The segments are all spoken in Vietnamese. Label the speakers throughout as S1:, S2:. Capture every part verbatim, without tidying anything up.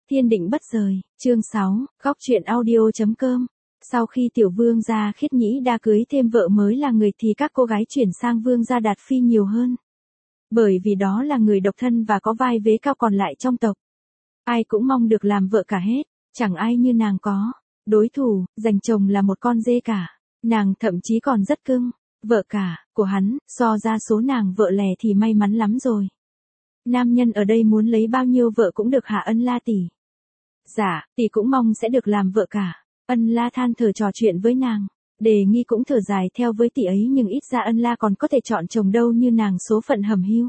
S1: Thiên định bất rời, chương sáu, góc truyện audio.com. Sau khi tiểu vương gia Khiết Nhĩ Đa cưới thêm vợ mới là người thì các cô gái chuyển sang vương gia Đạt Phi nhiều hơn. Bởi vì đó là người độc thân và có vai vế cao còn lại trong tộc. Ai cũng mong được làm vợ cả hết, chẳng ai như nàng có. Đối thủ, giành chồng là một con dê cả. Nàng thậm chí còn rất cưng. Vợ cả, của hắn, so ra số nàng vợ lẻ thì may mắn lắm rồi. Nam nhân ở đây muốn lấy bao nhiêu vợ cũng được hả Ân La tỷ? Dạ, tỷ cũng mong sẽ được làm vợ cả. Ân La than thở trò chuyện với nàng. Đề Nghi cũng thở dài theo với tỷ ấy nhưng ít ra Ân La còn có thể chọn chồng đâu như nàng số phận hầm hiu.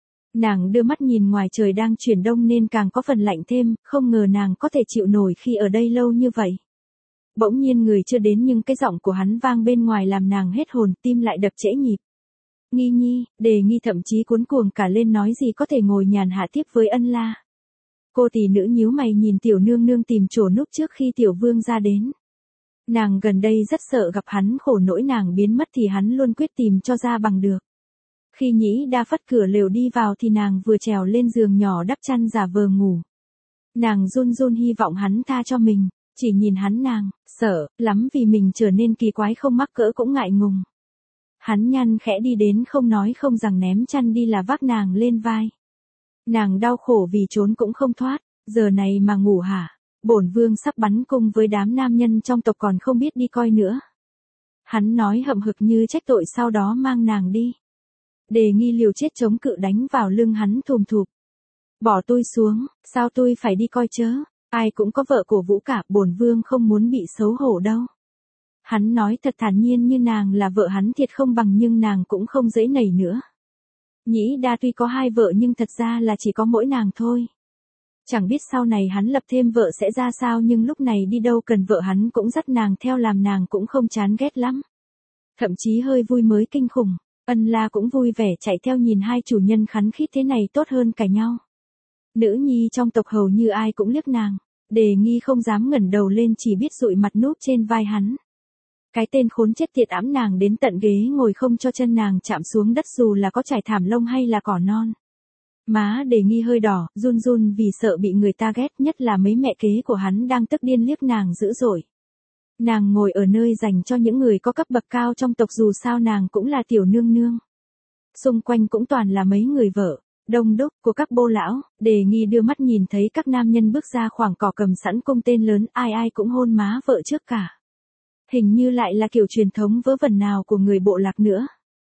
S1: Nàng đưa mắt nhìn ngoài trời đang chuyển đông nên càng có phần lạnh thêm, không ngờ nàng có thể chịu nổi khi ở đây lâu như vậy. Bỗng nhiên người chưa đến nhưng cái giọng của hắn vang bên ngoài làm nàng hết hồn, tim lại đập trễ nhịp. Nghi nhi, Đề Nghi thậm chí cuống cuồng cả lên nói gì có thể ngồi nhàn hạ tiếp với Ân La. Cô tỷ nữ nhíu mày nhìn tiểu nương nương tìm chỗ núp trước khi tiểu vương ra đến. Nàng gần đây rất sợ gặp hắn khổ nỗi nàng biến mất thì hắn luôn quyết tìm cho ra bằng được. Khi Nhĩ Đa phất cửa lều đi vào thì nàng vừa trèo lên giường nhỏ đắp chăn giả vờ ngủ. Nàng run run hy vọng hắn tha cho mình, chỉ nhìn hắn nàng, sợ lắm vì mình trở nên kỳ quái không mắc cỡ cũng ngại ngùng. Hắn nhăn khẽ đi đến không nói không rằng ném chăn đi là vác nàng lên vai. Nàng đau khổ vì trốn cũng không thoát, giờ này mà ngủ hả? Bổn vương sắp bắn cung với đám nam nhân trong tộc còn không biết đi coi nữa. Hắn nói hậm hực như trách tội sau đó mang nàng đi. Đề Nghi liều chết chống cự đánh vào lưng hắn thùm thụp. Bỏ tôi xuống, sao tôi phải đi coi chớ? Ai cũng có vợ cổ vũ cả, bổn vương không muốn bị xấu hổ đâu. Hắn nói thật thản nhiên như nàng là vợ hắn thiệt không bằng nhưng nàng cũng không dễ nảy nữa. Nhĩ Đa tuy có hai vợ nhưng thật ra là chỉ có mỗi nàng thôi. Chẳng biết sau này hắn lập thêm vợ sẽ ra sao nhưng lúc này đi đâu cần vợ hắn cũng dắt nàng theo làm nàng cũng không chán ghét lắm. Thậm chí hơi vui mới kinh khủng, Ân La cũng vui vẻ chạy theo nhìn hai chủ nhân khắn khít thế này tốt hơn cả nhau. Nữ nhi trong tộc hầu như ai cũng liếc nàng, Đề Nghi không dám ngẩng đầu lên chỉ biết dụi mặt núp trên vai hắn. Cái tên khốn chết tiệt ẵm nàng đến tận ghế ngồi không cho chân nàng chạm xuống đất dù là có trải thảm lông hay là cỏ non. Má Đề Nghi hơi đỏ, run run vì sợ bị người ta ghét nhất là mấy mẹ kế của hắn đang tức điên liếc nàng dữ dội. Nàng ngồi ở nơi dành cho những người có cấp bậc cao trong tộc dù sao nàng cũng là tiểu nương nương. Xung quanh cũng toàn là mấy người vợ, đông đúc của các bô lão, Đề Nghi đưa mắt nhìn thấy các nam nhân bước ra khoảng cỏ cầm sẵn cung tên lớn ai ai cũng hôn má vợ trước cả. Hình như lại là kiểu truyền thống vớ vẩn nào của người bộ lạc nữa.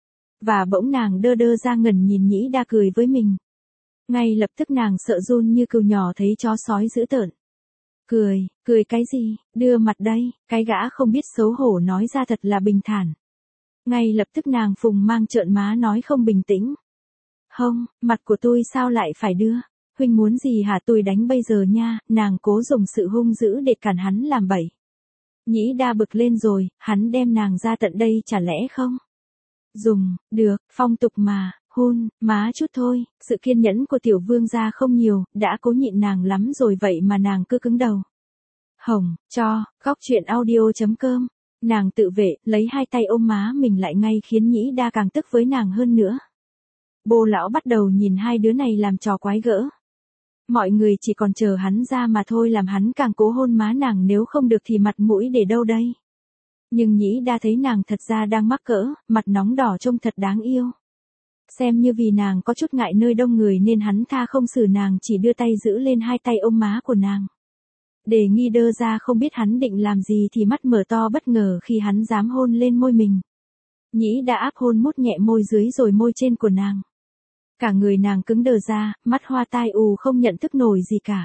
S1: Và bỗng nàng đơ đơ ra ngẩn nhìn Nhĩ Đa cười với mình. Ngay lập tức nàng sợ run như cừu nhỏ thấy chó sói dữ tợn. Cười, cười cái gì, đưa mặt đây, cái gã không biết xấu hổ nói ra thật là bình thản. Ngay lập tức nàng phùng mang trợn má nói không bình tĩnh. Không, mặt của tôi sao lại phải đưa, huynh muốn gì hả tôi đánh bây giờ nha, nàng cố dùng sự hung dữ để cản hắn làm bậy. Nhĩ Đa bực lên rồi, hắn đem nàng ra tận đây chả lẽ không? Dùng, được, phong tục mà, hôn, má chút thôi, sự kiên nhẫn của tiểu vương gia không nhiều, đã cố nhịn nàng lắm rồi vậy mà nàng cứ cứng đầu. Hồng, cho, góc truyện audio.com, nàng tự vệ, lấy hai tay ôm má mình lại ngay khiến Nhĩ Đa càng tức với nàng hơn nữa. Bô lão bắt đầu nhìn hai đứa này làm trò quái gỡ. Mọi người chỉ còn chờ hắn ra mà thôi làm hắn càng cố hôn má nàng nếu không được thì mặt mũi để đâu đây. Nhưng Nhĩ Đa thấy nàng thật ra đang mắc cỡ, mặt nóng đỏ trông thật đáng yêu. Xem như vì nàng có chút ngại nơi đông người nên hắn tha không xử nàng chỉ đưa tay giữ lên hai tay ôm má của nàng. Đề Nghi đơ ra không biết hắn định làm gì thì mắt mở to bất ngờ khi hắn dám hôn lên môi mình. Nhĩ Đa áp hôn mút nhẹ môi dưới rồi môi trên của nàng. Cả người nàng cứng đờ ra, mắt hoa tai ù không nhận thức nổi gì cả.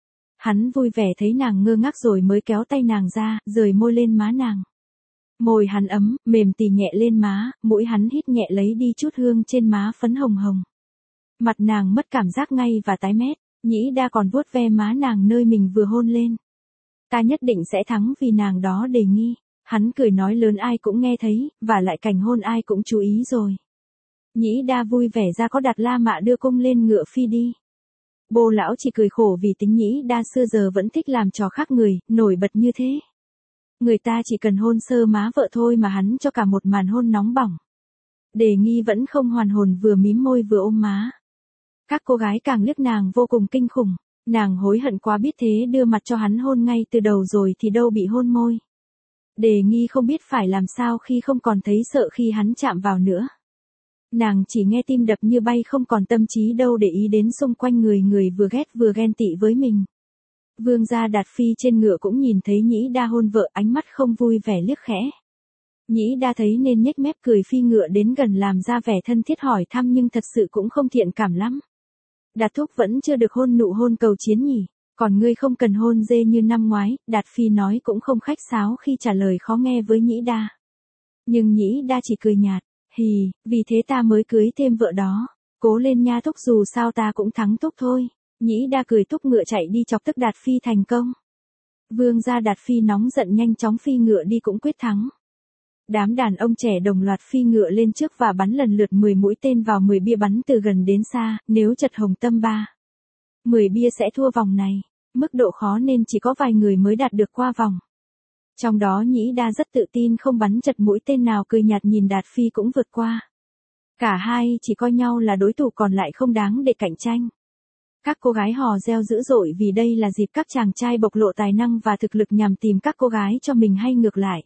S1: Hắn vui vẻ thấy nàng ngơ ngác rồi mới kéo tay nàng ra, rời môi lên má nàng. Môi hắn ấm, mềm tì nhẹ lên má, mũi hắn hít nhẹ lấy đi chút hương trên má phấn hồng hồng. Mặt nàng mất cảm giác ngay và tái mét, Nhĩ Đa còn vuốt ve má nàng nơi mình vừa hôn lên. Ta nhất định sẽ thắng vì nàng đó Đề Nghi. Hắn cười nói lớn ai cũng nghe thấy, và lại cảnh hôn ai cũng chú ý rồi. Nhĩ Đa vui vẻ ra có đặt La Mạ đưa cung lên ngựa phi đi. Bô lão chỉ cười khổ vì tính Nhĩ Đa xưa giờ vẫn thích làm trò khác người, nổi bật như thế. Người ta chỉ cần hôn sơ má vợ thôi mà hắn cho cả một màn hôn nóng bỏng. Đề Nghi vẫn không hoàn hồn vừa mím môi vừa ôm má. Các cô gái càng liếc nàng vô cùng kinh khủng. Nàng hối hận quá, biết thế đưa mặt cho hắn hôn ngay từ đầu rồi thì đâu bị hôn môi. Đề Nghi không biết phải làm sao khi không còn thấy sợ khi hắn chạm vào nữa. Nàng chỉ nghe tim đập như bay, không còn tâm trí đâu để ý đến xung quanh người người vừa ghét vừa ghen tị với mình. Vương gia Đạt Phi trên ngựa cũng nhìn thấy Nhĩ Đa hôn vợ, ánh mắt không vui vẻ liếc khẽ. Nhĩ Đa thấy nên nhếch mép cười, phi ngựa đến gần làm ra vẻ thân thiết hỏi thăm nhưng thật sự cũng không thiện cảm lắm. Đạt thúc vẫn chưa được hôn nụ hôn cầu chiến nhỉ, còn ngươi không cần hôn dê như năm ngoái. Đạt Phi nói cũng không khách sáo khi trả lời khó nghe với Nhĩ Đa. Nhưng Nhĩ Đa chỉ cười nhạt, hì, vì thế ta mới cưới thêm vợ đó. Cố lên nha thúc, dù sao ta cũng thắng thúc thôi. Nhĩ Đa cười thúc ngựa chạy đi, chọc tức Đạt Phi thành công. Vương gia Đạt Phi nóng giận nhanh chóng phi ngựa đi cũng quyết thắng. Đám đàn ông trẻ đồng loạt phi ngựa lên trước và bắn lần lượt mười mũi tên vào mười bia bắn từ gần đến xa, nếu chật Hồng Tâm ba mười bia sẽ thua vòng này. Mức độ khó nên chỉ có vài người mới đạt được qua vòng. Trong đó Nhĩ Đa rất tự tin không bắn chật mũi tên nào, cười nhạt nhìn Đạt Phi cũng vượt qua. Cả hai chỉ coi nhau là đối thủ, còn lại không đáng để cạnh tranh. Các cô gái hò reo dữ dội vì đây là dịp các chàng trai bộc lộ tài năng và thực lực nhằm tìm các cô gái cho mình hay ngược lại.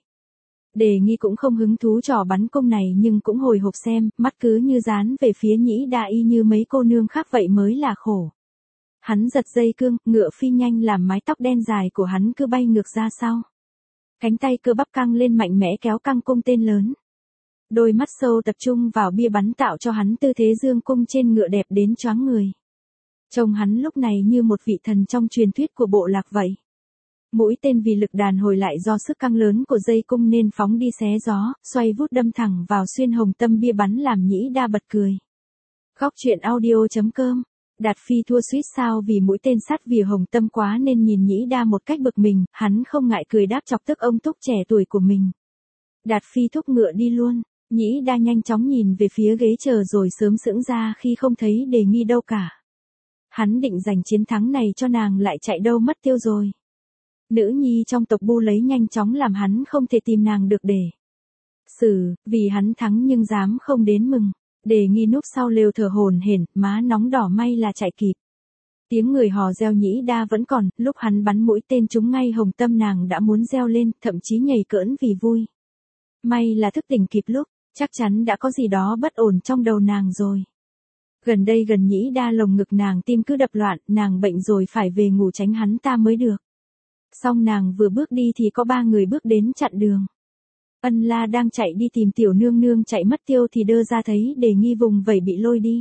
S1: Đề Nghi cũng không hứng thú trò bắn cung này nhưng cũng hồi hộp xem, mắt cứ như dán về phía Nhĩ Đa y như mấy cô nương khác vậy mới là khổ. Hắn giật dây cương, ngựa phi nhanh làm mái tóc đen dài của hắn cứ bay ngược ra sau. Cánh tay cơ bắp căng lên mạnh mẽ kéo căng cung tên lớn. Đôi mắt sâu tập trung vào bia bắn tạo cho hắn tư thế dương cung trên ngựa đẹp đến choáng người. Trông hắn lúc này như một vị thần trong truyền thuyết của bộ lạc vậy. Mũi tên vì lực đàn hồi lại do sức căng lớn của dây cung nên phóng đi xé gió, xoay vút đâm thẳng vào xuyên hồng tâm bia bắn làm Nhĩ Đa bật cười. Góc truyện audio chấm com. Đạt Phi thua suýt sao vì mũi tên sắt vì hồng tâm quá nên nhìn Nhĩ Đa một cách bực mình, hắn không ngại cười đáp chọc tức ông thúc trẻ tuổi của mình. Đạt Phi thúc ngựa đi luôn. Nhĩ Đa nhanh chóng nhìn về phía ghế chờ rồi sớm sững ra khi không thấy Đề Nghi đâu cả. Hắn định giành chiến thắng này cho nàng lại chạy đâu mất tiêu rồi. Nữ nhi trong tộc Bu lấy nhanh chóng làm hắn không thể tìm nàng được để xử, vì hắn thắng nhưng dám không đến mừng. Đề Nghi núp sau lều thở hổn hển, má nóng đỏ, may là chạy kịp. Tiếng người hò reo Nhĩ Đa vẫn còn, lúc hắn bắn mũi tên trúng ngay hồng tâm nàng đã muốn reo lên, thậm chí nhảy cỡn vì vui. May là thức tỉnh kịp lúc, chắc chắn đã có gì đó bất ổn trong đầu nàng rồi. Gần đây gần Nhĩ Đa lồng ngực nàng tim cứ đập loạn, nàng bệnh rồi phải về ngủ tránh hắn ta mới được. Xong nàng vừa bước đi thì có ba người bước đến chặn đường. Ân La đang chạy đi tìm tiểu nương nương chạy mất tiêu thì đơ ra thấy Đề Nghi vùng vẫy bị lôi đi.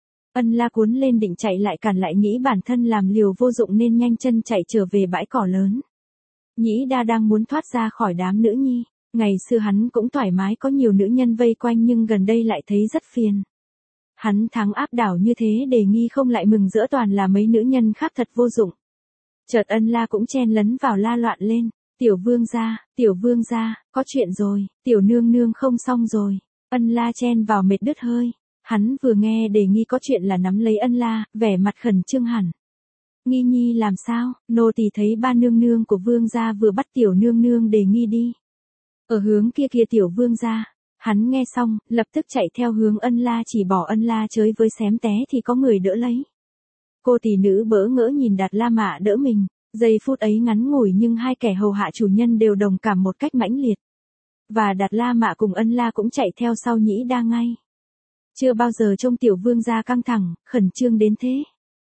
S1: Ân La cuốn lên định chạy lại cản lại, nghĩ bản thân làm liều vô dụng nên nhanh chân chạy trở về bãi cỏ lớn. Nhĩ Đa đang muốn thoát ra khỏi đám nữ nhi, ngày xưa hắn cũng thoải mái có nhiều nữ nhân vây quanh nhưng gần đây lại thấy rất phiền. Hắn thắng áp đảo như thế Đề Nghi không lại mừng rỡ, toàn là mấy nữ nhân khác thật vô dụng. Chợt Ân La cũng chen lấn vào la loạn lên. Tiểu vương gia, tiểu vương gia, có chuyện rồi, tiểu nương nương không xong rồi. Ân La chen vào mệt đứt hơi. Hắn vừa nghe Đề Nghi có chuyện là nắm lấy Ân La, vẻ mặt khẩn trương hẳn. Nghi nhi làm sao? Nô tỳ thấy ba nương nương của vương gia vừa bắt tiểu nương nương Đề Nghi đi. Ở hướng kia kia tiểu vương gia. Hắn nghe xong, lập tức chạy theo hướng Ân La, chỉ bỏ Ân La chới với xém té thì có người đỡ lấy. Cô tỷ nữ bỡ ngỡ nhìn Đạt La Mạ đỡ mình. Giây phút ấy ngắn ngủi nhưng hai kẻ hầu hạ chủ nhân đều đồng cảm một cách mãnh liệt. Và Đạt La Mạ cùng Ân La cũng chạy theo sau Nhĩ Đa ngay. Chưa bao giờ trông tiểu vương gia căng thẳng, khẩn trương đến thế.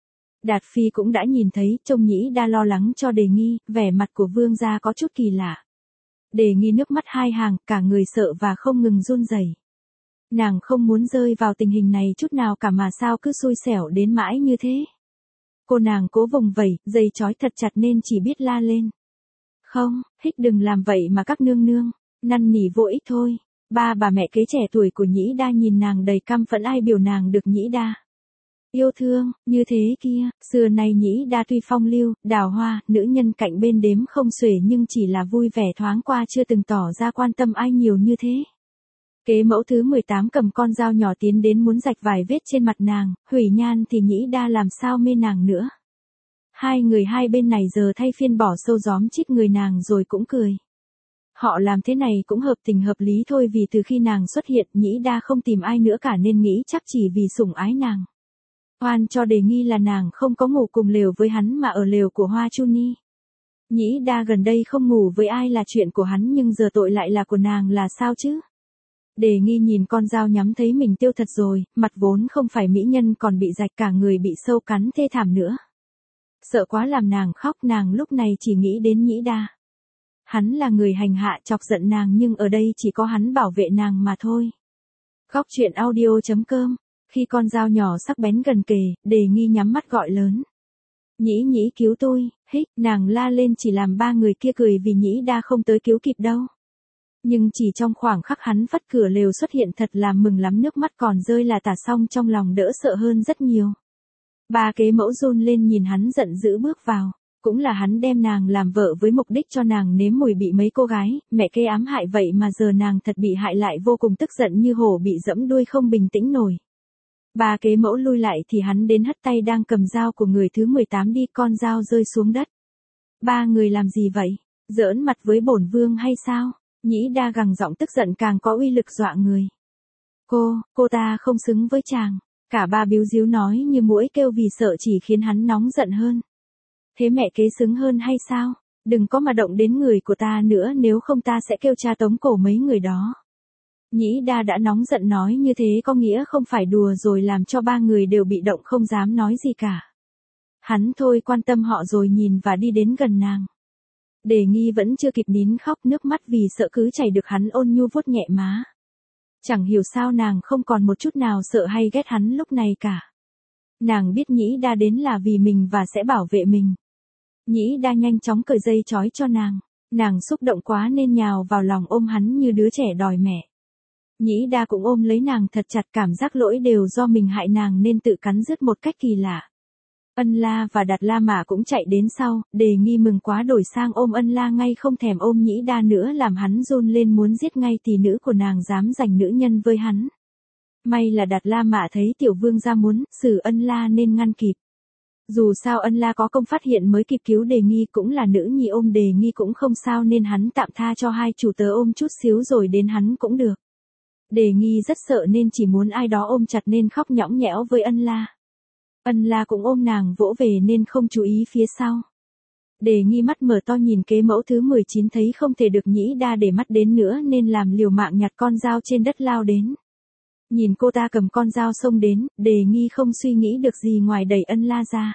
S1: Đạt Phi cũng đã nhìn thấy, trông Nhĩ Đa lo lắng cho Đề Nghi, vẻ mặt của vương gia có chút kỳ lạ. Đề Nghi nước mắt hai hàng, cả người sợ và không ngừng run rẩy. Nàng không muốn rơi vào tình hình này chút nào cả mà sao cứ xui xẻo đến mãi như thế. Cô nàng cố vùng vẩy, dây trói thật chặt nên chỉ biết la lên. Không, hích đừng làm vậy mà các nương nương, năn nỉ vô ích thôi. Ba bà mẹ kế trẻ tuổi của Nhĩ Đa nhìn nàng đầy căm phẫn, ai biểu nàng được Nhĩ Đa yêu thương, như thế kia. Xưa nay Nhĩ Đa tuy phong lưu, đào hoa, nữ nhân cạnh bên đếm không xuể nhưng chỉ là vui vẻ thoáng qua, chưa từng tỏ ra quan tâm ai nhiều như thế. Kế mẫu thứ mười tám cầm con dao nhỏ tiến đến muốn rạch vài vết trên mặt nàng, hủy nhan thì Nhĩ Đa làm sao mê nàng nữa. Hai người hai bên này giờ thay phiên bỏ sâu gióm chít người nàng rồi cũng cười. Họ làm thế này cũng hợp tình hợp lý thôi, vì từ khi nàng xuất hiện Nhĩ Đa không tìm ai nữa cả nên nghĩ chắc chỉ vì sủng ái nàng. Oan cho Đề Nghi là nàng không có ngủ cùng lều với hắn mà ở lều của Hoa Chu Ni. Nhĩ Đa gần đây không ngủ với ai là chuyện của hắn nhưng giờ tội lại là của nàng là sao chứ? Đề Nghi nhìn con dao nhắm thấy mình tiêu thật rồi, mặt vốn không phải mỹ nhân còn bị rạch cả người bị sâu cắn thê thảm nữa. Sợ quá làm nàng khóc, nàng lúc này chỉ nghĩ đến Nhĩ Đa. Hắn là người hành hạ chọc giận nàng nhưng ở đây chỉ có hắn bảo vệ nàng mà thôi. Góc truyện audio chấm com. Khi con dao nhỏ sắc bén gần kề, Đề Nghi nhắm mắt gọi lớn. Nhĩ Nhĩ cứu tôi, hích, nàng la lên chỉ làm ba người kia cười vì Nhĩ Đa không tới cứu kịp đâu. Nhưng chỉ trong khoảng khắc hắn vắt cửa lều xuất hiện thật là mừng lắm, nước mắt còn rơi là tả, xong trong lòng đỡ sợ hơn rất nhiều. Ba kế mẫu run lên nhìn hắn giận dữ bước vào, cũng là hắn đem nàng làm vợ với mục đích cho nàng nếm mùi bị mấy cô gái, mẹ kế ám hại vậy mà giờ nàng thật bị hại lại vô cùng tức giận như hổ bị dẫm đuôi không bình tĩnh nổi. Ba kế mẫu lui lại thì hắn đến hất tay đang cầm dao của người thứ mười tám đi, con dao rơi xuống đất. Ba người làm gì vậy? Giỡn mặt với bổn vương hay sao? Nhĩ Đa gằn giọng tức giận càng có uy lực dọa người. Cô, cô ta không xứng với chàng. Cả ba biếu díu nói như muỗi kêu vì sợ chỉ khiến hắn nóng giận hơn. Thế mẹ kế xứng hơn hay sao? Đừng có mà động đến người của ta nữa nếu không ta sẽ kêu cha tống cổ mấy người đó. Nhĩ Đa đã nóng giận nói như thế có nghĩa không phải đùa rồi, làm cho ba người đều bị động không dám nói gì cả. Hắn thôi quan tâm họ rồi nhìn và đi đến gần nàng. Đề Nghi vẫn chưa kịp nín khóc, nước mắt vì sợ cứ chảy được hắn ôn nhu vuốt nhẹ má. Chẳng hiểu sao nàng không còn một chút nào sợ hay ghét hắn lúc này cả. Nàng biết Nhĩ Đa đến là vì mình và sẽ bảo vệ mình. Nhĩ Đa nhanh chóng cởi dây trói cho nàng. Nàng xúc động quá nên nhào vào lòng ôm hắn như đứa trẻ đòi mẹ. Nhĩ Đa cũng ôm lấy nàng thật chặt, cảm giác lỗi đều do mình hại nàng nên tự cắn rứt một cách kỳ lạ. Ân La và Đạt La Mã cũng chạy đến sau, Đề Nghi mừng quá đổi sang ôm Ân La ngay không thèm ôm Nhĩ Đa nữa, làm hắn run lên muốn giết ngay tỷ nữ của nàng dám giành nữ nhân với hắn. May là Đạt La Mã thấy tiểu vương gia muốn xử Ân La nên ngăn kịp. Dù sao Ân La có công phát hiện mới kịp cứu Đề Nghi, cũng là nữ nhi ôm Đề Nghi cũng không sao nên hắn tạm tha cho hai chủ tớ ôm chút xíu rồi đến hắn cũng được. Đề Nghi rất sợ nên chỉ muốn ai đó ôm chặt nên khóc nhõng nhẽo với Ân La. Ân La cũng ôm nàng vỗ về nên không chú ý phía sau. Đề Nghi mắt mở to nhìn kế mẫu thứ mười chín, thấy không thể được Nhĩ Đa để mắt đến nữa nên làm liều mạng nhặt con dao trên đất lao đến. Nhìn cô ta cầm con dao xông đến, Đề Nghi không suy nghĩ được gì ngoài đẩy Ân La ra.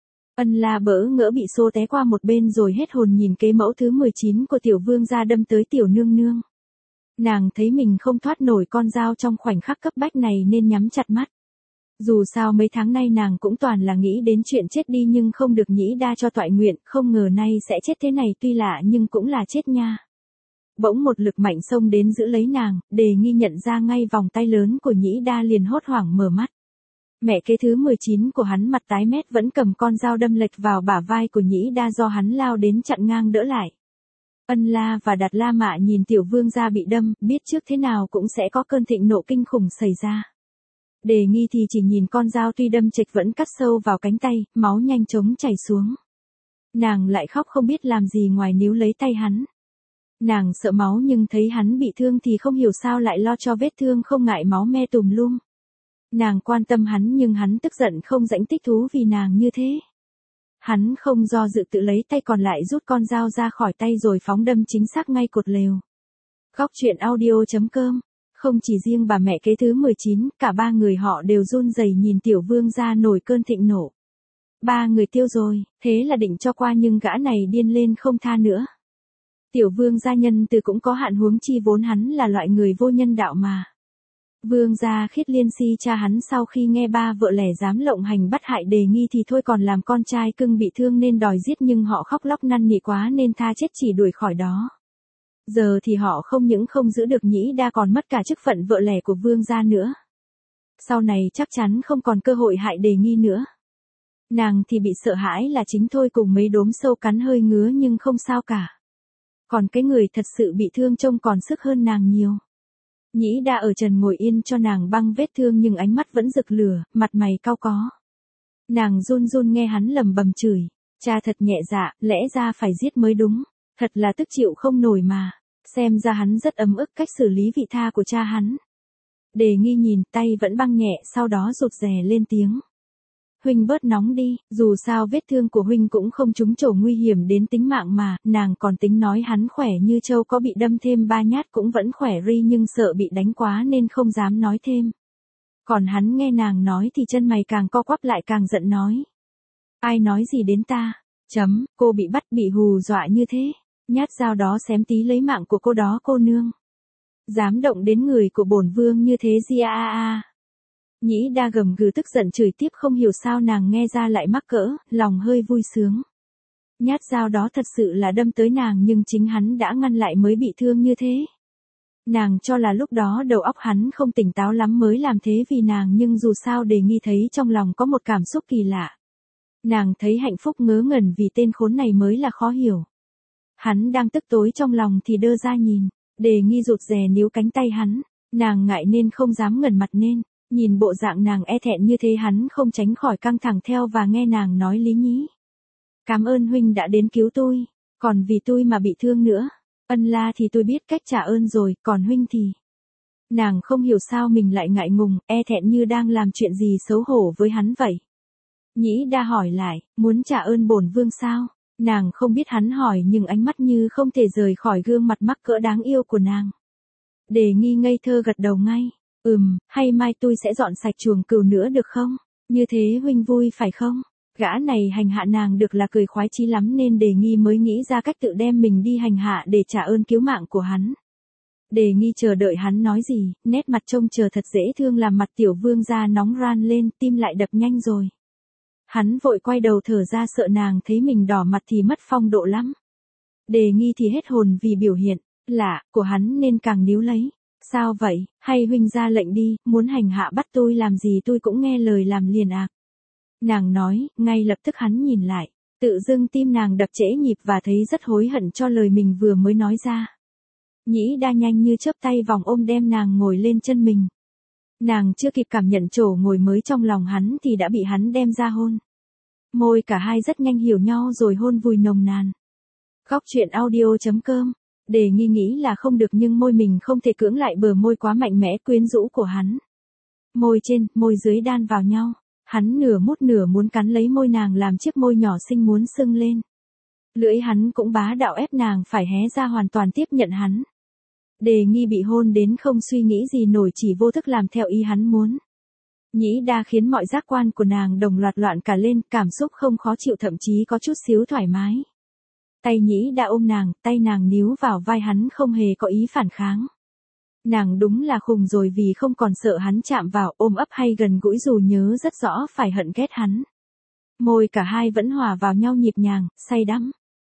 S1: Ân La bỡ ngỡ bị xô té qua một bên rồi hết hồn nhìn kế mẫu thứ mười chín của tiểu vương gia đâm tới tiểu nương nương. Nàng thấy mình không thoát nổi con dao trong khoảnh khắc cấp bách này nên nhắm chặt mắt. Dù sao mấy tháng nay nàng cũng toàn là nghĩ đến chuyện chết đi nhưng không được Nhĩ Đa cho toại nguyện, không ngờ nay sẽ chết thế này, tuy lạ nhưng cũng là chết nha. Bỗng một lực mạnh xông đến giữ lấy nàng, Đề Nghi nhận ra ngay vòng tay lớn của Nhĩ Đa liền hốt hoảng mở mắt. Mẹ kế thứ mười chín của hắn mặt tái mét vẫn cầm con dao đâm lệch vào bả vai của Nhĩ Đa do hắn lao đến chặn ngang đỡ lại. Ân La và Đạt La Mã nhìn tiểu vương gia bị đâm, biết trước thế nào cũng sẽ có cơn thịnh nộ kinh khủng xảy ra. Đề Nghi thì chỉ nhìn con dao tuy đâm chệch vẫn cắt sâu vào cánh tay, máu nhanh chóng chảy xuống. Nàng lại khóc không biết làm gì ngoài níu lấy tay hắn. Nàng sợ máu nhưng thấy hắn bị thương thì không hiểu sao lại lo cho vết thương không ngại máu me tùm lum. Nàng quan tâm hắn nhưng hắn tức giận không rãnh tích thú vì nàng như thế. Hắn không do dự tự lấy tay còn lại rút con dao ra khỏi tay rồi phóng đâm chính xác ngay cột lều. Góc truyện audio chấm com. Không chỉ riêng bà mẹ kế thứ mười chín, cả ba người họ đều run rẩy nhìn tiểu vương gia nổi cơn thịnh nộ. Ba người tiêu rồi, thế là định cho qua nhưng gã này điên lên không tha nữa. Tiểu vương gia nhân từ cũng có hạn, huống chi vốn hắn là loại người vô nhân đạo mà. Vương gia Khiết Liên Si cha hắn sau khi nghe ba vợ lẽ dám lộng hành bắt hại Đề Nghi thì thôi còn làm con trai cưng bị thương nên đòi giết, nhưng họ khóc lóc năn nỉ quá nên tha chết chỉ đuổi khỏi đó. Giờ thì họ không những không giữ được Nhĩ Đa còn mất cả chức phận vợ lẽ của vương gia nữa. Sau này chắc chắn không còn cơ hội hại Đề Nghi nữa. Nàng thì bị sợ hãi là chính thôi, cùng mấy đốm sâu cắn hơi ngứa nhưng không sao cả. Còn cái người thật sự bị thương trông còn sức hơn nàng nhiều. Nhĩ Đa ở trần ngồi yên cho nàng băng vết thương nhưng ánh mắt vẫn rực lửa, mặt mày cau có. Nàng run run nghe hắn lầm bầm chửi, cha thật nhẹ dạ, lẽ ra phải giết mới đúng, thật là tức chịu không nổi mà, xem ra hắn rất ấm ức cách xử lý vị tha của cha hắn. Đề Nghi nhìn, tay vẫn băng nhẹ, sau đó rụt rè lên tiếng. huynh bớt nóng đi, dù sao vết thương của huynh cũng không trúng chỗ nguy hiểm đến tính mạng mà, nàng còn tính nói hắn khỏe như trâu, có bị đâm thêm ba nhát cũng vẫn khỏe ri, nhưng sợ bị đánh quá nên không dám nói thêm. Còn hắn nghe nàng nói thì chân mày càng co quắp lại, càng giận nói. Ai nói gì đến ta? Chấm, cô bị bắt, bị hù dọa như thế. Nhát dao đó xém tí lấy mạng của cô đó cô nương. Dám động đến người của bổn vương như thế gì a a a. Nhĩ Đa gầm gừ tức giận chửi tiếp, không hiểu sao nàng nghe ra lại mắc cỡ, lòng hơi vui sướng. Nhát dao đó thật sự là đâm tới nàng, nhưng chính hắn đã ngăn lại mới bị thương như thế. Nàng cho là lúc đó đầu óc hắn không tỉnh táo lắm mới làm thế vì nàng, nhưng dù sao Đề Nghi thấy trong lòng có một cảm xúc kỳ lạ. Nàng thấy hạnh phúc ngớ ngẩn vì tên khốn này mới là khó hiểu. Hắn đang tức tối trong lòng thì đơ ra nhìn, Đề Nghi rụt rè níu cánh tay hắn, nàng ngại nên không dám ngẩng mặt lên, nhìn bộ dạng nàng e thẹn như thế hắn không tránh khỏi căng thẳng theo và nghe nàng nói lý nhí. Cảm ơn huynh đã đến cứu tôi, còn vì tôi mà bị thương nữa. Ân la thì tôi biết cách trả ơn rồi, còn huynh thì... Nàng không hiểu sao mình lại ngại ngùng, e thẹn như đang làm chuyện gì xấu hổ với hắn vậy. Nhĩ Đa hỏi lại, muốn trả ơn bổn vương sao? Nàng không biết hắn hỏi nhưng ánh mắt như không thể rời khỏi gương mặt mắc cỡ đáng yêu của nàng. Đề Nghi ngây thơ gật đầu ngay, ừm, hay mai tôi sẽ dọn sạch chuồng cừu nữa được không? Như thế huynh vui phải không? Gã này hành hạ nàng được là cười khoái chí lắm nên Đề Nghi mới nghĩ ra cách tự đem mình đi hành hạ để trả ơn cứu mạng của hắn. Đề Nghi chờ đợi hắn nói gì, nét mặt trông chờ thật dễ thương làm mặt tiểu vương gia nóng ran lên, tim lại đập nhanh rồi. Hắn vội quay đầu thở ra, sợ nàng thấy mình đỏ mặt thì mất phong độ lắm. Đề Nghi thì hết hồn vì biểu hiện lạ của hắn nên càng níu lấy. Sao vậy, hay huynh ra lệnh đi, muốn hành hạ bắt tôi làm gì tôi cũng nghe lời làm liền ạ. À. Nàng nói, ngay lập tức hắn nhìn lại, tự dưng tim nàng đập trễ nhịp và thấy rất hối hận cho lời mình vừa mới nói ra. Nhĩ Đa nhanh như chớp tay vòng ôm đem nàng ngồi lên chân mình. Nàng chưa kịp cảm nhận chỗ ngồi mới trong lòng hắn thì đã bị hắn đem ra hôn. Môi cả hai rất nhanh hiểu nhau rồi hôn vùi nồng nàn. Góc truyện audio chấm com. Đề Nghi nghĩ là không được nhưng môi mình không thể cưỡng lại bờ môi quá mạnh mẽ quyến rũ của hắn. Môi trên, môi dưới đan vào nhau. Hắn nửa mút nửa muốn cắn lấy môi nàng làm chiếc môi nhỏ xinh muốn sưng lên. Lưỡi hắn cũng bá đạo ép nàng phải hé ra hoàn toàn tiếp nhận hắn. Đề Nghi bị hôn đến không suy nghĩ gì nổi, chỉ vô thức làm theo ý hắn muốn. Nhĩ Đa khiến mọi giác quan của nàng đồng loạt loạn cả lên, cảm xúc không khó chịu thậm chí có chút xíu thoải mái. Tay Nhĩ Đa ôm nàng, tay nàng níu vào vai hắn không hề có ý phản kháng. Nàng đúng là khùng rồi vì không còn sợ hắn chạm vào, ôm ấp hay gần gũi dù nhớ rất rõ phải hận ghét hắn. Môi cả hai vẫn hòa vào nhau nhịp nhàng, say đắm.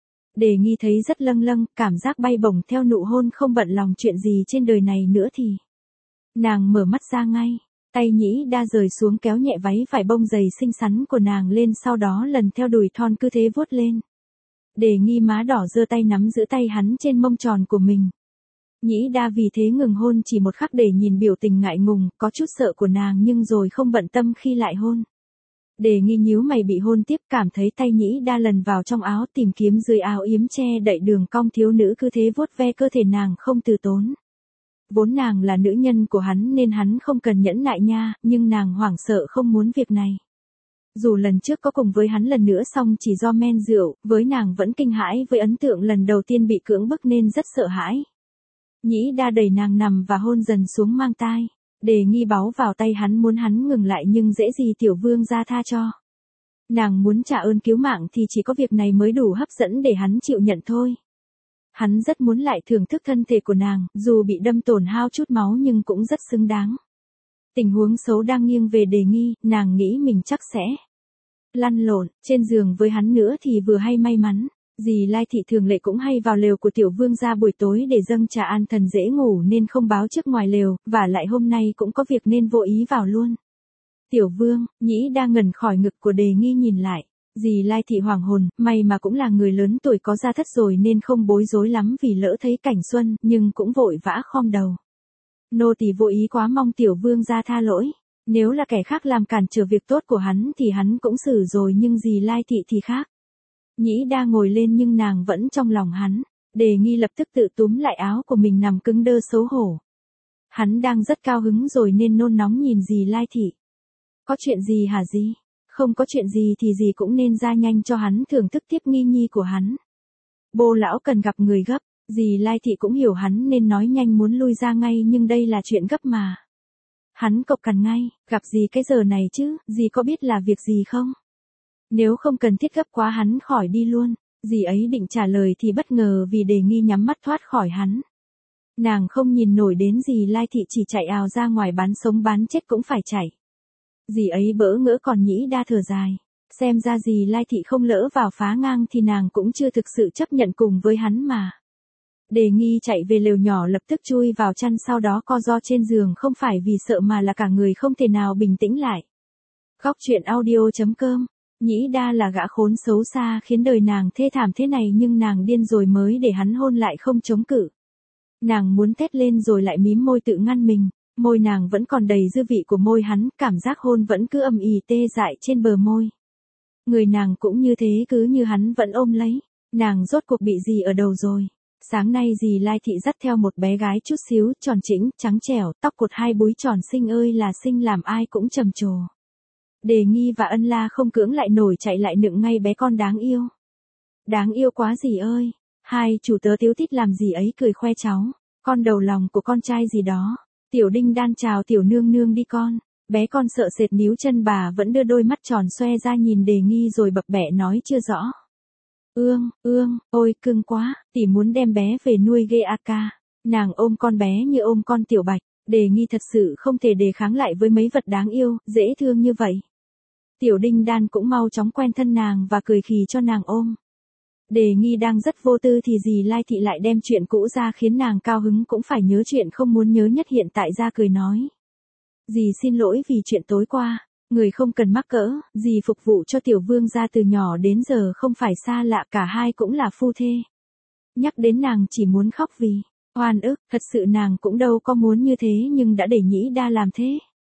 S1: Đề Nghi thấy rất lâng lâng, cảm giác bay bổng theo nụ hôn, không bận lòng chuyện gì trên đời này nữa thì. Nàng mở mắt ra ngay, tay Nhĩ Đa rời xuống kéo nhẹ váy vải bông dày xinh xắn của nàng lên, sau đó lần theo đùi thon cứ thế vuốt lên. Đề Nghi má đỏ giơ tay nắm giữ tay hắn trên mông tròn của mình. Nhĩ Đa vì thế ngừng hôn chỉ một khắc để nhìn biểu tình ngại ngùng, có chút sợ của nàng nhưng rồi không bận tâm khi lại hôn. Đề Nghi nhíu mày bị hôn tiếp, cảm thấy tay Nhĩ Đa lần vào trong áo tìm kiếm dưới áo yếm che đậy đường cong thiếu nữ cứ thế vuốt ve cơ thể nàng không từ tốn. Vốn nàng là nữ nhân của hắn nên hắn không cần nhẫn nại nha, nhưng nàng hoảng sợ không muốn việc này. Dù lần trước có cùng với hắn lần nữa xong chỉ do men rượu, với nàng vẫn kinh hãi với ấn tượng lần đầu tiên bị cưỡng bức nên rất sợ hãi. Nhĩ Đa đẩy nàng nằm và hôn dần xuống mang tai. Đề Nghi báu vào tay hắn muốn hắn ngừng lại nhưng dễ gì tiểu vương gia tha cho. Nàng muốn trả ơn cứu mạng thì chỉ có việc này mới đủ hấp dẫn để hắn chịu nhận thôi. Hắn rất muốn lại thưởng thức thân thể của nàng, dù bị đâm tổn hao chút máu nhưng cũng rất xứng đáng. Tình huống xấu đang nghiêng về Đề Nghi, nàng nghĩ mình chắc sẽ lăn lộn trên giường với hắn nữa thì vừa hay may mắn. Dì Lai Thị thường lệ cũng hay vào lều của tiểu vương gia buổi tối để dâng trà an thần dễ ngủ nên không báo trước ngoài lều, và lại hôm nay cũng có việc nên vô ý vào luôn. Tiểu vương, Nhĩ Đa ngẩn khỏi ngực của Đề Nghi nhìn lại. Dì Lai Thị hoàng hồn, may mà cũng là người lớn tuổi có gia thất rồi nên không bối rối lắm vì lỡ thấy cảnh xuân, nhưng cũng vội vã khom đầu. Nô tỳ vô ý quá, mong tiểu vương gia tha lỗi. Nếu là kẻ khác làm cản trở việc tốt của hắn thì hắn cũng xử rồi, nhưng dì Lai Thị thì khác. Nhĩ Đa ngồi lên nhưng nàng vẫn trong lòng hắn. Đề Nghi lập tức tự túm lại áo của mình nằm cứng đơ xấu hổ. Hắn đang rất cao hứng rồi nên nôn nóng nhìn dì Lai Thị. Có chuyện gì hả dì? Không có chuyện gì thì gì cũng nên ra nhanh cho hắn thưởng thức tiếp nghi nhi của hắn. Bô lão cần gặp người gấp, dì Lai Thị cũng hiểu hắn nên nói nhanh muốn lui ra ngay nhưng đây là chuyện gấp mà. Hắn cộc cằn ngay, gặp gì cái giờ này chứ, dì có biết là việc gì không? Nếu không cần thiết gấp quá hắn khỏi đi luôn, dì ấy định trả lời thì bất ngờ vì Đề Nghi nhắm mắt thoát khỏi hắn. Nàng không nhìn nổi đến dì Lai Thị chỉ chạy ào ra ngoài bán sống bán chết cũng phải chạy. Dì ấy bỡ ngỡ còn Nhĩ Đa thở dài, xem ra dì Lai Thị không lỡ vào phá ngang thì nàng cũng chưa thực sự chấp nhận cùng với hắn mà. Đề Nghi chạy về lều nhỏ lập tức chui vào chăn sau đó co ro trên giường không phải vì sợ mà là cả người không thể nào bình tĩnh lại. Góc truyện audio chấm com. Nhĩ Đa là gã khốn xấu xa khiến đời nàng thê thảm thế này nhưng nàng điên rồi mới để hắn hôn lại không chống cự. Nàng muốn thét lên rồi lại mím môi tự ngăn mình, môi nàng vẫn còn đầy dư vị của môi hắn, cảm giác hôn vẫn cứ ầm ì tê dại trên bờ môi. Người nàng cũng như thế cứ như hắn vẫn ôm lấy, nàng rốt cuộc bị gì ở đầu rồi. Sáng nay dì Lai Thị dắt theo một bé gái chút xíu, tròn chỉnh, trắng trẻo, tóc cột hai búi tròn xinh ơi là xinh làm ai cũng trầm trồ. Đề Nghi và Ân La không cưỡng lại nổi chạy lại nựng ngay bé con đáng yêu. Đáng yêu quá dì ơi, hai chủ tớ tiếu tít làm dì ấy cười khoe cháu, con đầu lòng của con trai gì đó. Tiểu Đinh Đan chào tiểu nương nương đi con, bé con sợ sệt níu chân bà vẫn đưa đôi mắt tròn xoe ra nhìn Đề Nghi rồi bập bẹ nói chưa rõ. Ương, ương, ôi cưng quá, tỷ muốn đem bé về nuôi ghê a ca. Nàng ôm con bé như ôm con tiểu bạch, Đề Nghi thật sự không thể đề kháng lại với mấy vật đáng yêu, dễ thương như vậy. Tiểu Đinh Đan cũng mau chóng quen thân nàng và cười khì cho nàng ôm. Đề Nghi đang rất vô tư thì dì Lai Thị lại đem chuyện cũ ra khiến nàng cao hứng cũng phải nhớ chuyện không muốn nhớ nhất hiện tại ra cười nói. Dì xin lỗi vì chuyện tối qua, người không cần mắc cỡ, dì phục vụ cho tiểu vương gia từ nhỏ đến giờ không phải xa lạ, cả hai cũng là phu thê. Nhắc đến nàng chỉ muốn khóc vì oan ức, thật sự nàng cũng đâu có muốn như thế nhưng đã để Nhĩ Đa làm thế.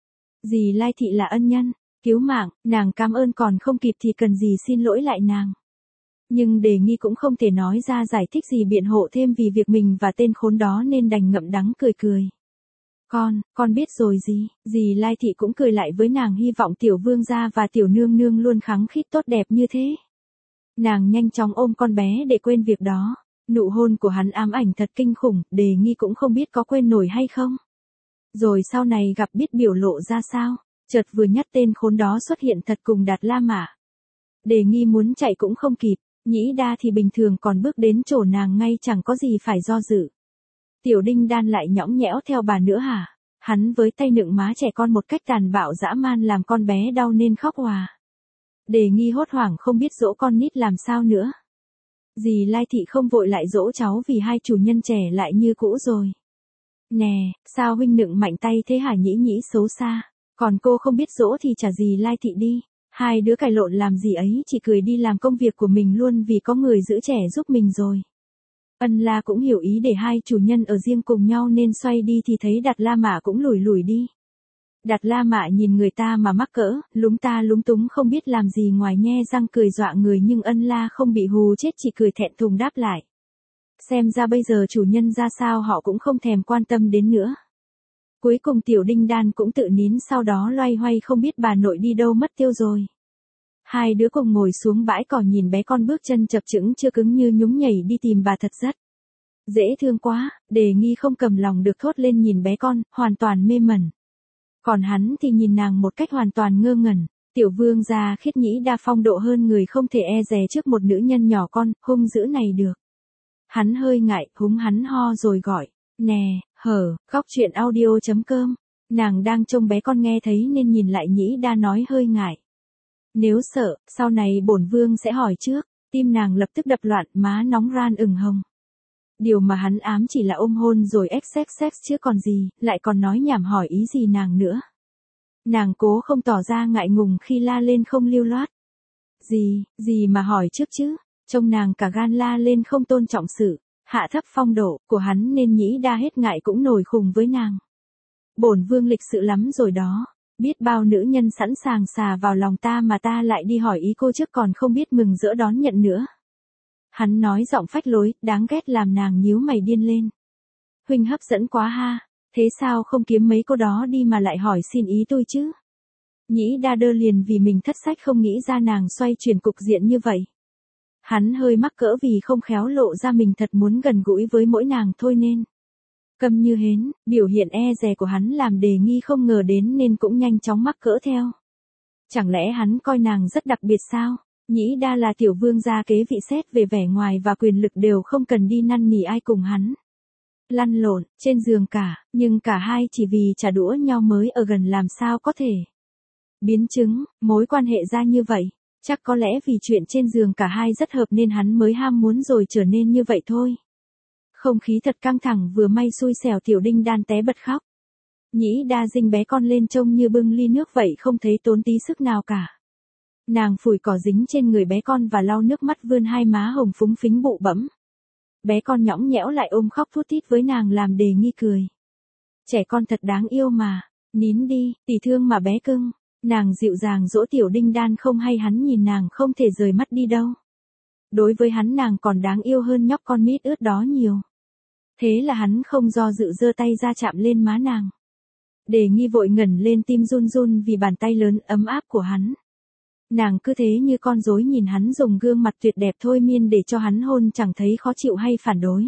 S1: Dì Lai Thị là ân nhân, cứu mạng, nàng cảm ơn còn không kịp thì cần gì xin lỗi lại nàng. Nhưng Đề Nghi cũng không thể nói ra giải thích gì biện hộ thêm vì việc mình và tên khốn đó nên đành ngậm đắng cười cười. Con, con biết rồi gì, dì Lai Thị cũng cười lại với nàng hy vọng tiểu vương gia và tiểu nương nương luôn khắng khít tốt đẹp như thế. Nàng nhanh chóng ôm con bé để quên việc đó, nụ hôn của hắn ám ảnh thật kinh khủng, Đề Nghi cũng không biết có quên nổi hay không. Rồi sau này gặp biết biểu lộ ra sao, chợt vừa nhắc tên khốn đó xuất hiện thật cùng Đạt La Mã. Đề Nghi muốn chạy cũng không kịp, Nhĩ Đa thì bình thường còn bước đến chỗ nàng ngay chẳng có gì phải do dự. Tiểu Đinh Đan lại nhõng nhẽo theo bà nữa hả? Hắn với tay nựng má trẻ con một cách tàn bạo dã man làm con bé đau nên khóc òa. Đề Nghi hốt hoảng không biết dỗ con nít làm sao nữa. Dì Lai Thị không vội lại dỗ cháu vì hai chủ nhân trẻ lại như cũ rồi. Nè, sao huynh nựng mạnh tay thế hả Nhĩ Nhĩ xấu xa, còn cô không biết dỗ thì trả dì Lai Thị đi. Hai đứa cãi lộn làm gì ấy chỉ cười đi làm công việc của mình luôn vì có người giữ trẻ giúp mình rồi. Ân La cũng hiểu ý để hai chủ nhân ở riêng cùng nhau nên xoay đi thì thấy Đạt La Mã cũng lủi lủi đi. Đạt La Mã nhìn người ta mà mắc cỡ, lúng ta lúng túng không biết làm gì ngoài nhe răng cười dọa người nhưng Ân La không bị hù chết chỉ cười thẹn thùng đáp lại. Xem ra bây giờ chủ nhân ra sao họ cũng không thèm quan tâm đến nữa. Cuối cùng tiểu Đinh Đan cũng tự nín sau đó loay hoay không biết bà nội đi đâu mất tiêu rồi. Hai đứa cùng ngồi xuống bãi cỏ nhìn bé con bước chân chập chững chưa cứng như nhúng nhảy đi tìm bà thật rất dễ thương quá, Đề Nghi không cầm lòng được thốt lên nhìn bé con, hoàn toàn mê mẩn. Còn hắn thì nhìn nàng một cách hoàn toàn ngơ ngẩn, tiểu vương gia Khiết Nhĩ Đa phong độ hơn người không thể e dè trước một nữ nhân nhỏ con, hung dữ này được. Hắn hơi ngại, húng hắn ho rồi gọi, nè, hở, góc truyện audio chấm com. Nàng đang trông bé con nghe thấy nên nhìn lại Nhĩ Đa nói hơi ngại. Nếu sợ, sau này bổn vương sẽ hỏi trước, tim nàng lập tức đập loạn, má nóng ran ửng hồng. Điều mà hắn ám chỉ là ôm hôn rồi ép sex sex chứ còn gì, lại còn nói nhảm hỏi ý gì nàng nữa. Nàng cố không tỏ ra ngại ngùng khi la lên không lưu loát. Gì, gì mà hỏi trước chứ, trông nàng cả gan la lên không tôn trọng sự hạ thấp phong độ của hắn nên Nhĩ Đa hết ngại cũng nổi khùng với nàng. Bổn vương lịch sự lắm rồi đó. Biết bao nữ nhân sẵn sàng xà vào lòng ta mà ta lại đi hỏi ý cô trước còn không biết mừng rỡ đón nhận nữa. Hắn nói giọng phách lối, đáng ghét làm nàng nhíu mày điên lên. Huynh hấp dẫn quá ha, thế sao không kiếm mấy cô đó đi mà lại hỏi xin ý tôi chứ? Nhĩ đa đơ liền vì mình thất sách không nghĩ ra nàng xoay chuyển cục diện như vậy. Hắn hơi mắc cỡ vì không khéo lộ ra mình thật muốn gần gũi với mỗi nàng thôi nên. Câm như hến, biểu hiện e dè của hắn làm Đề Nghi không ngờ đến nên cũng nhanh chóng mắc cỡ theo. Chẳng lẽ hắn coi nàng rất đặc biệt sao? Nhĩ đa là tiểu vương gia kế vị, xét về vẻ ngoài và quyền lực đều không cần đi năn nỉ ai cùng hắn lăn lộn trên giường cả, nhưng cả hai chỉ vì trả đũa nhau mới ở gần làm sao có thể biến chứng mối quan hệ ra như vậy. Chắc có lẽ vì chuyện trên giường cả hai rất hợp nên hắn mới ham muốn rồi trở nên như vậy thôi. Không khí thật căng thẳng, vừa may xui xẻo tiểu đinh đan té bật khóc. Nhĩ đa dinh bé con lên trông như bưng ly nước vậy, không thấy tốn tí sức nào cả. Nàng phủi cỏ dính trên người bé con và lau nước mắt, vươn hai má hồng phúng phính bụ bẫm. Bé con nhõng nhẽo lại ôm khóc thút thít với nàng làm Đề Nghi cười. Trẻ con thật đáng yêu mà, nín đi, tỷ thương mà bé cưng. Nàng dịu dàng dỗ tiểu đinh đan, không hay hắn nhìn nàng không thể rời mắt đi đâu. Đối với hắn nàng còn đáng yêu hơn nhóc con mít ướt đó nhiều. Thế là hắn không do dự giơ tay ra chạm lên má nàng. Đề Nghi vội ngẩng lên, tim run run vì bàn tay lớn ấm áp của hắn. Nàng cứ thế như con rối nhìn hắn dùng gương mặt tuyệt đẹp thôi miên để cho hắn hôn, chẳng thấy khó chịu hay phản đối.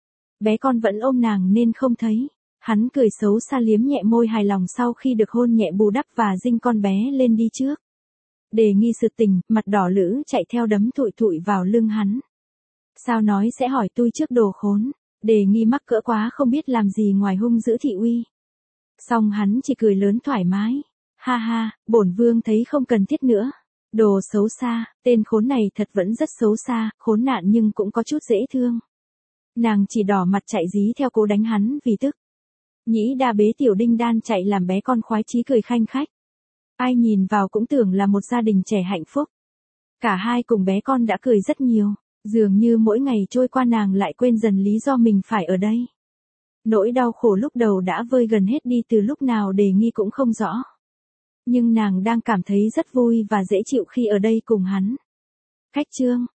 S1: Bé con vẫn ôm nàng nên không thấy. Hắn cười xấu xa liếm nhẹ môi hài lòng sau khi được hôn nhẹ bù đắp và dinh con bé lên đi trước. Đề Nghi sực tỉnh, mặt đỏ lử chạy theo đấm thụi thụi vào lưng hắn. Sao nói sẽ hỏi tui trước đồ khốn. Đề Nghi mắc cỡ quá không biết làm gì ngoài hung dữ thị uy. Xong hắn chỉ cười lớn thoải mái. Ha ha, bổn vương thấy không cần thiết nữa. Đồ xấu xa, tên khốn này thật vẫn rất xấu xa, khốn nạn nhưng cũng có chút dễ thương. Nàng chỉ đỏ mặt chạy dí theo cố đánh hắn vì tức. Nhĩ đa bế tiểu đinh đan chạy làm bé con khoái chí cười khanh khách. Ai nhìn vào cũng tưởng là một gia đình trẻ hạnh phúc. Cả hai cùng bé con đã cười rất nhiều. Dường như mỗi ngày trôi qua nàng lại quên dần lý do mình phải ở đây. Nỗi đau khổ lúc đầu đã vơi gần hết đi từ lúc nào Đề Nghi cũng không rõ. Nhưng nàng đang cảm thấy rất vui và dễ chịu khi ở đây cùng hắn. Cách chương